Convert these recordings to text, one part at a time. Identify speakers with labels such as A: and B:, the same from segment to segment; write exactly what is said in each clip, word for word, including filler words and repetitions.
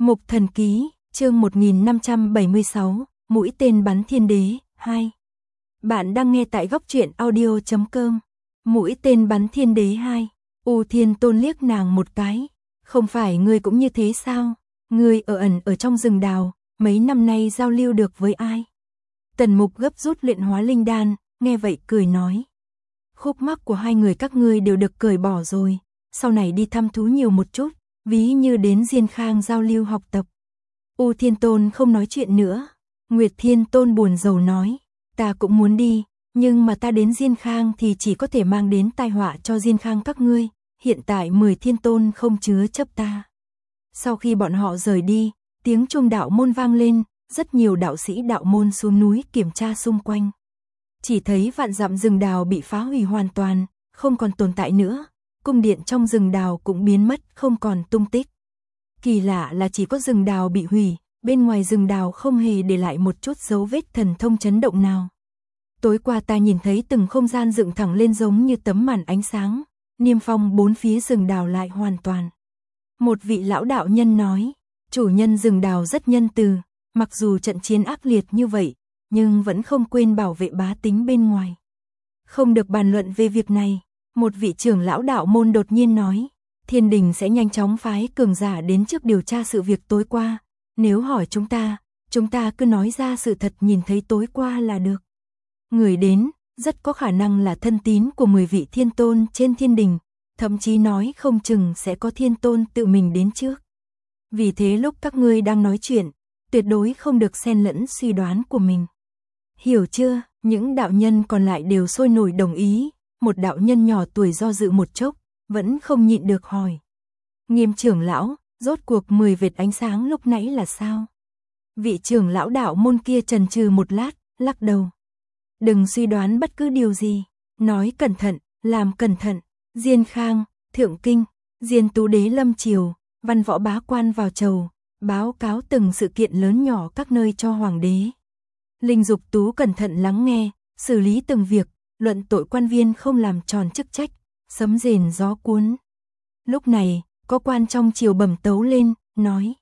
A: Mục Thần Ký, chương một nghìn năm trăm bảy mươi sáu, Mũi Tên Bắn Thiên Đế, hai. Bạn đang nghe tại góc truyện audio chấm com. Mũi Tên Bắn Thiên Đế hai. U Thiên Tôn liếc nàng một cái. Không phải ngươi cũng như thế sao? Ngươi ở ẩn ở trong rừng đào, mấy năm nay giao lưu được với ai? Tần Mục gấp rút luyện hóa linh đan, nghe vậy cười nói. Khúc mắc của hai người các ngươi đều được cởi bỏ rồi, sau này đi thăm thú nhiều một chút, ví như đến Diên Khang giao lưu học tập. U Thiên Tôn không nói chuyện nữa. Nguyệt Thiên Tôn buồn rầu nói, ta cũng muốn đi, nhưng mà ta đến Diên Khang thì chỉ có thể mang đến tai họa cho Diên Khang các ngươi, hiện tại mười Thiên Tôn không chứa chấp ta. Sau khi bọn họ rời đi, tiếng chuông đạo môn vang lên, rất nhiều đạo sĩ đạo môn xuống núi kiểm tra xung quanh. Chỉ thấy vạn dặm rừng đào bị phá hủy hoàn toàn, không còn tồn tại nữa, cung điện trong rừng đào cũng biến mất, không còn tung tích. Kỳ lạ là chỉ có rừng đào bị hủy, bên ngoài rừng đào không hề để lại một chút dấu vết thần thông chấn động nào. Tối qua ta nhìn thấy từng không gian dựng thẳng lên giống như tấm màn ánh sáng, niêm phong bốn phía rừng đào lại hoàn toàn. Một vị lão đạo nhân nói, chủ nhân rừng đào rất nhân từ, mặc dù trận chiến ác liệt như vậy, nhưng vẫn không quên bảo vệ bá tính bên ngoài. Không được bàn luận về việc này, một vị trưởng lão đạo môn đột nhiên nói, Thiên Đình sẽ nhanh chóng phái cường giả đến trước điều tra sự việc tối qua, nếu hỏi chúng ta, chúng ta cứ nói ra sự thật nhìn thấy tối qua là được. Người đến, rất có khả năng là thân tín của mười vị Thiên Tôn trên Thiên Đình, thậm chí nói không chừng sẽ có Thiên Tôn tự mình đến trước. Vì thế lúc các ngươi đang nói chuyện, tuyệt đối không được xen lẫn suy đoán của mình. Hiểu chưa? Những đạo nhân còn lại đều sôi nổi đồng ý, một đạo nhân nhỏ tuổi do dự một chốc, vẫn không nhịn được hỏi. Nghiêm trưởng lão, rốt cuộc mười vệt ánh sáng lúc nãy là sao? Vị trưởng lão đạo môn kia chần chừ một lát, lắc đầu. Đừng suy đoán bất cứ điều gì, nói cẩn thận, làm cẩn thận. Diên Khang, Thượng Kinh, Diên Tú Đế lâm triều, văn võ bá quan vào chầu, báo cáo từng sự kiện lớn nhỏ các nơi cho hoàng đế. Linh Dục Tú cẩn thận lắng nghe, xử lý từng việc, luận tội quan viên không làm tròn chức trách, sấm rền gió cuốn. Lúc này, có quan trong triều bẩm tấu lên, nói.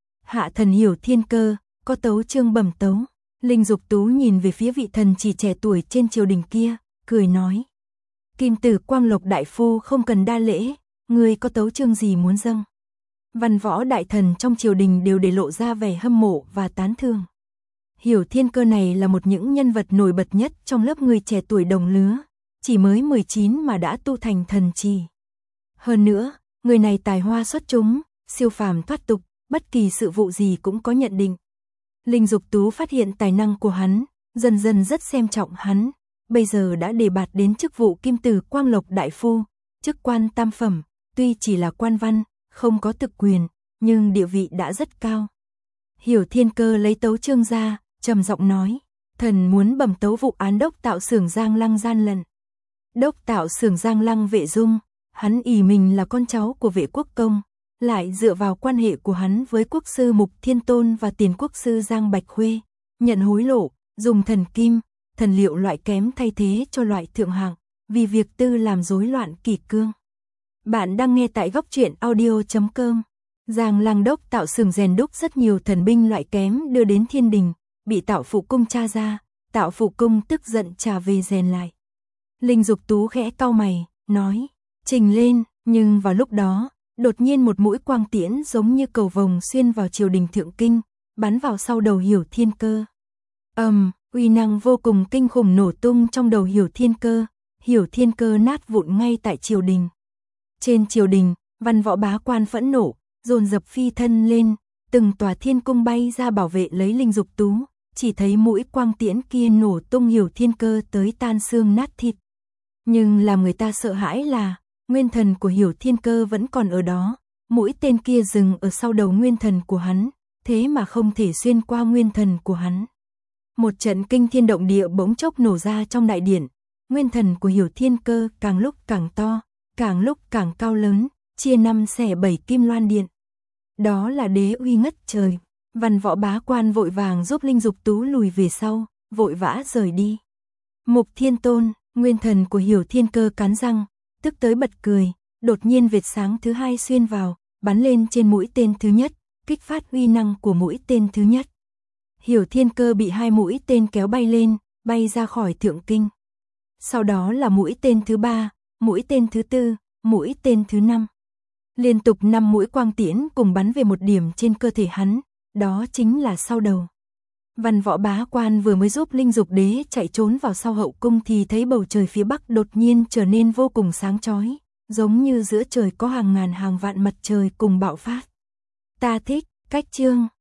A: Hạ thần hiểu thiên cơ, có tấu chương bẩm tấu. Linh Dục Tú nhìn về phía vị thần chỉ trẻ tuổi trên triều đình kia, cười nói. Kim tử Quang Lộc đại phu không cần đa lễ, người có tấu chương gì muốn dâng? Văn võ đại thần trong triều đình đều để lộ ra vẻ hâm mộ và tán thưởng. Hiểu thiên cơ này là một những nhân vật nổi bật nhất trong lớp người trẻ tuổi đồng lứa, chỉ mới mười chín mà đã tu thành thần trì. Hơn nữa, người này tài hoa xuất chúng, siêu phàm thoát tục, bất kỳ sự vụ gì cũng có nhận định. Linh Dục Tú phát hiện tài năng của hắn, dần dần rất xem trọng hắn, bây giờ đã đề bạt đến chức vụ Kim tử Quang Lộc đại phu, chức quan tam phẩm, tuy chỉ là quan văn, không có thực quyền, nhưng địa vị đã rất cao. Hiểu thiên cơ lấy tấu chương ra, trầm giọng nói, thần muốn bẩm tấu vụ án đốc tạo xưởng Giang Lăng gian lận. Đốc tạo xưởng Giang Lăng Vệ Dung, hắn ỷ mình là con cháu của Vệ Quốc Công, lại dựa vào quan hệ của hắn với quốc sư Mục Thiên Tôn và tiền quốc sư Giang Bạch Khuê, nhận hối lộ, dùng thần kim, thần liệu loại kém thay thế cho loại thượng hạng, vì việc tư làm rối loạn kỷ cương. Bạn đang nghe tại góc truyện audio chấm com. Giang Lăng đốc tạo xưởng rèn đúc rất nhiều thần binh loại kém đưa đến Thiên Đình, bị Tạo Phụ Cung tra ra, Tạo Phụ Cung tức giận trả về rèn lại. Linh Dục Tú khẽ cau mày, nói, trình lên, nhưng vào lúc đó, đột nhiên một mũi quang tiễn giống như cầu vồng xuyên vào triều đình Thượng Kinh, bắn vào sau đầu Hiểu thiên cơ. Ầm, um, uy năng vô cùng kinh khủng nổ tung trong đầu Hiểu thiên cơ, Hiểu thiên cơ nát vụn ngay tại triều đình. Trên triều đình, văn võ bá quan phẫn nộ, dồn dập phi thân lên, từng tòa thiên cung bay ra bảo vệ lấy Linh Dục Tú, chỉ thấy mũi quang tiễn kia nổ tung Hiểu thiên cơ tới tan xương nát thịt. Nhưng làm người ta sợ hãi là, nguyên thần của Hiểu thiên cơ vẫn còn ở đó, mũi tên kia dừng ở sau đầu nguyên thần của hắn, thế mà không thể xuyên qua nguyên thần của hắn. Một trận kinh thiên động địa bỗng chốc nổ ra trong đại điện, nguyên thần của Hiểu thiên cơ càng lúc càng to, càng lúc càng cao lớn, chia năm xẻ bảy kim loan điện. Đó là đế uy ngất trời. Văn võ bá quan vội vàng giúp Linh Dục Tú lùi về sau, vội vã rời đi. Mục Thiên Tôn, nguyên thần của Hiểu thiên cơ cắn răng, tức tới bật cười, đột nhiên vệt sáng thứ hai xuyên vào, bắn lên trên mũi tên thứ nhất, kích phát uy năng của mũi tên thứ nhất. Hiểu Thiên Cơ bị hai mũi tên kéo bay lên, bay ra khỏi thượng kinh. Sau đó là mũi tên thứ ba, mũi tên thứ tư, mũi tên thứ năm. Liên tục năm mũi quang tiễn cùng bắn về một điểm trên cơ thể hắn, đó chính là sau đầu. Văn Võ Bá Quan vừa mới giúp Linh Dục Đế chạy trốn vào sau hậu cung thì thấy bầu trời phía bắc đột nhiên trở nên vô cùng sáng chói, giống như giữa trời có hàng ngàn hàng vạn mặt trời cùng bạo phát. Ta thích cách chương